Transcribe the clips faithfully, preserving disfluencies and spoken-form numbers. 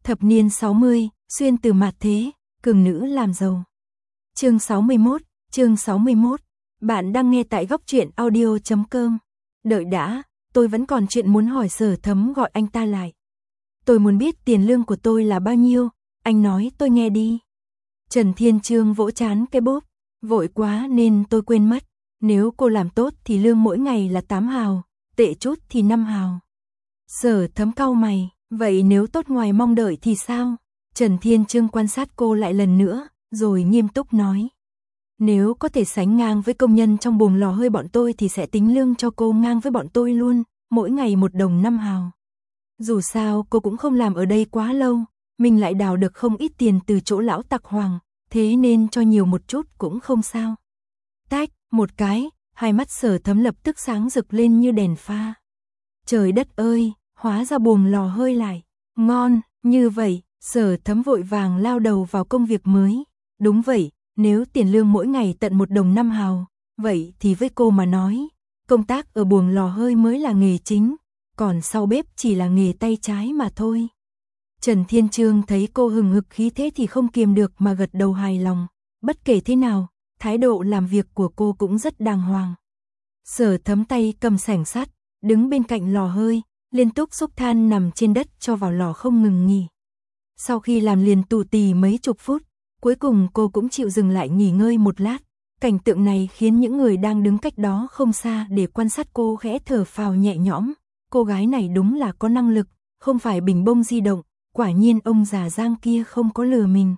Thập niên sáu mươi, xuyên từ mạt thế, cường nữ làm giàu. Chương sáu mươi mốt, chương sáu mươi mốt. Bạn đang nghe tại góc truyện audio chấm com. Đợi đã, tôi vẫn còn chuyện muốn hỏi. Sở Thấm gọi anh ta lại. Tôi muốn biết tiền lương của tôi là bao nhiêu, anh nói tôi nghe đi. Trần Thiên Chương vỗ trán cái bốp, vội quá nên tôi quên mất, nếu cô làm tốt thì lương mỗi ngày là tám hào, tệ chút thì năm hào. Sở Thấm cau mày, vậy nếu tốt ngoài mong đợi thì sao? Trần Thiên Chương quan sát cô lại lần nữa, rồi nghiêm túc nói. Nếu có thể sánh ngang với công nhân trong buồng lò hơi bọn tôi thì sẽ tính lương cho cô ngang với bọn tôi luôn, mỗi ngày một đồng năm hào. Dù sao cô cũng không làm ở đây quá lâu, mình lại đào được không ít tiền từ chỗ lão tặc Hoàng, thế nên cho nhiều một chút cũng không sao. Tách, một cái, hai mắt Sở Thấm lập tức sáng rực lên như đèn pha. Trời đất ơi, hóa ra buồng lò hơi lại, ngon, như vậy, Sở Thấm vội vàng lao đầu vào công việc mới. Đúng vậy, nếu tiền lương mỗi ngày tận một đồng năm hào, vậy thì với cô mà nói, công tác ở buồng lò hơi mới là nghề chính, còn sau bếp chỉ là nghề tay trái mà thôi. Trần Thiên Chương thấy cô hừng hực khí thế thì không kiềm được mà gật đầu hài lòng, bất kể thế nào, thái độ làm việc của cô cũng rất đàng hoàng. Sở Thấm tay cầm xẻng sắt, đứng bên cạnh lò hơi, liên tục xúc than nằm trên đất cho vào lò không ngừng nghỉ. Sau khi làm liền tù tì mấy chục phút, cuối cùng cô cũng chịu dừng lại nghỉ ngơi một lát. Cảnh tượng này khiến những người đang đứng cách đó không xa để quan sát cô khẽ thở phào nhẹ nhõm. Cô gái này đúng là có năng lực, không phải bình bông di động, quả nhiên ông già Giang kia không có lừa mình.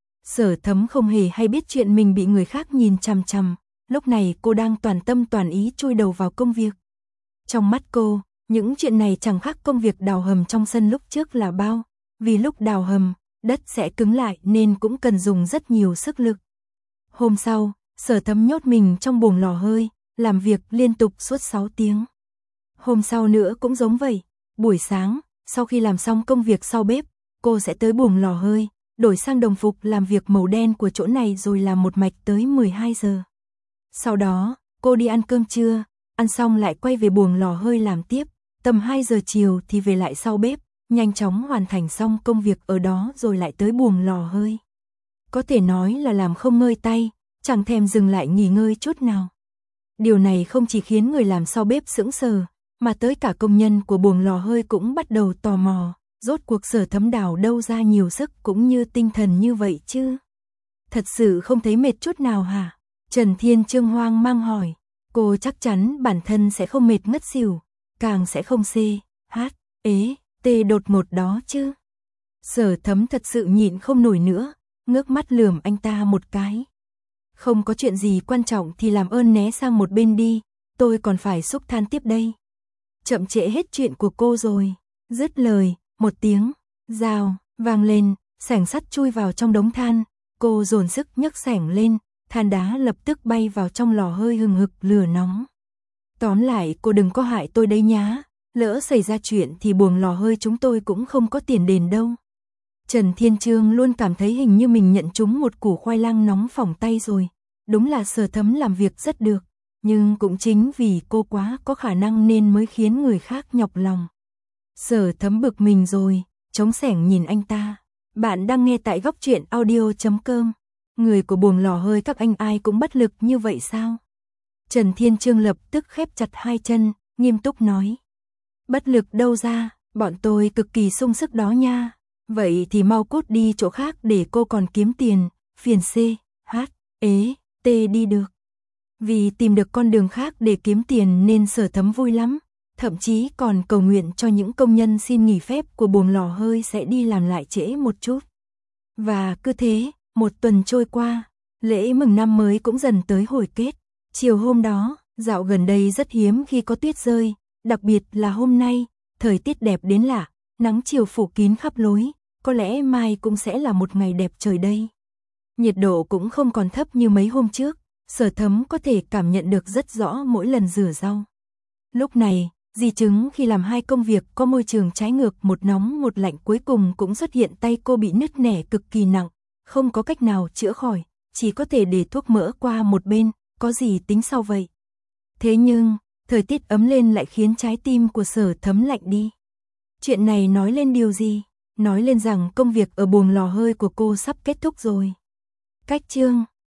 Sở Thấm không hề hay biết chuyện mình bị người khác nhìn chằm chằm, lúc này cô đang toàn tâm toàn ý chui đầu vào công việc. Trong mắt cô, những chuyện này chẳng khác công việc đào hầm trong sân lúc trước là bao, vì lúc đào hầm, đất sẽ cứng lại nên cũng cần dùng rất nhiều sức lực. Hôm sau, Sở Thấm nhốt mình trong buồng lò hơi, làm việc liên tục suốt sáu tiếng. Hôm sau nữa cũng giống vậy, buổi sáng, sau khi làm xong công việc sau bếp, cô sẽ tới buồng lò hơi, đổi sang đồng phục làm việc màu đen của chỗ này rồi làm một mạch tới mười hai giờ. Sau đó, cô đi ăn cơm trưa, ăn xong lại quay về buồng lò hơi làm tiếp, tầm hai giờ chiều thì về lại sau bếp, nhanh chóng hoàn thành xong công việc ở đó rồi lại tới buồng lò hơi. Có thể nói là làm không ngơi tay, chẳng thèm dừng lại nghỉ ngơi chút nào. Điều này không chỉ khiến người làm sau bếp sững sờ, mà tới cả công nhân của buồng lò hơi cũng bắt đầu tò mò, rốt cuộc Sở Thấm đào đâu ra nhiều sức cũng như tinh thần như vậy chứ. Thật sự không thấy mệt chút nào hả? Trần Thiên Chương hoang mang hỏi. Cô chắc chắn bản thân sẽ không mệt ngất xỉu, càng sẽ không xê, hát, ế, tê đột ngột đó chứ. Sở Thấm thật sự nhịn không nổi nữa, ngước mắt lườm anh ta một cái. Không có chuyện gì quan trọng thì làm ơn né sang một bên đi, tôi còn phải xúc than tiếp đây. Chậm trễ hết chuyện của cô rồi. Dứt lời, một tiếng, rào, vang lên, xẻng sắt chui vào trong đống than, cô dồn sức nhấc xẻng lên, than đá lập tức bay vào trong lò hơi hừng hực lửa nóng. Tóm lại cô đừng có hại tôi đấy nhá, lỡ xảy ra chuyện thì buồng lò hơi chúng tôi cũng không có tiền đền đâu. Trần Thiên Chương luôn cảm thấy hình như mình nhận trúng một củ khoai lang nóng phỏng tay rồi. Đúng là Sở Thấm làm việc rất được, nhưng cũng chính vì cô quá có khả năng nên mới khiến người khác nhọc lòng. Sở Thấm bực mình rồi, chống xẻng nhìn anh ta. Bạn đang nghe tại góc truyện audio chấm com. Người của buồng lò hơi các anh ai cũng bất lực như vậy sao? Trần Thiên Chương lập tức khép chặt hai chân, nghiêm túc nói. Bất lực đâu ra, bọn tôi cực kỳ sung sức đó nha. Vậy thì mau cút đi chỗ khác để cô còn kiếm tiền, phiền C, H, ế, T đi được. Vì tìm được con đường khác để kiếm tiền nên Sở Thấm vui lắm, thậm chí còn cầu nguyện cho những công nhân xin nghỉ phép của buồng lò hơi sẽ đi làm lại trễ một chút. Và cứ thế, một tuần trôi qua, lễ mừng năm mới cũng dần tới hồi kết. Chiều hôm đó, dạo gần đây rất hiếm khi có tuyết rơi, đặc biệt là hôm nay, thời tiết đẹp đến lạ, nắng chiều phủ kín khắp lối, có lẽ mai cũng sẽ là một ngày đẹp trời đây. Nhiệt độ cũng không còn thấp như mấy hôm trước, Sở Thấm có thể cảm nhận được rất rõ mỗi lần rửa rau. Lúc này, di chứng khi làm hai công việc có môi trường trái ngược một nóng một lạnh cuối cùng cũng xuất hiện, tay cô bị nứt nẻ cực kỳ nặng, không có cách nào chữa khỏi, chỉ có thể để thuốc mỡ qua một bên, có gì tính sau vậy. Thế nhưng, thời tiết ấm lên lại khiến trái tim của Sở Thấm lạnh đi. Chuyện này nói lên điều gì? nói lên rằng công việc ở buồng lò hơi của cô sắp kết thúc rồi. Cách chương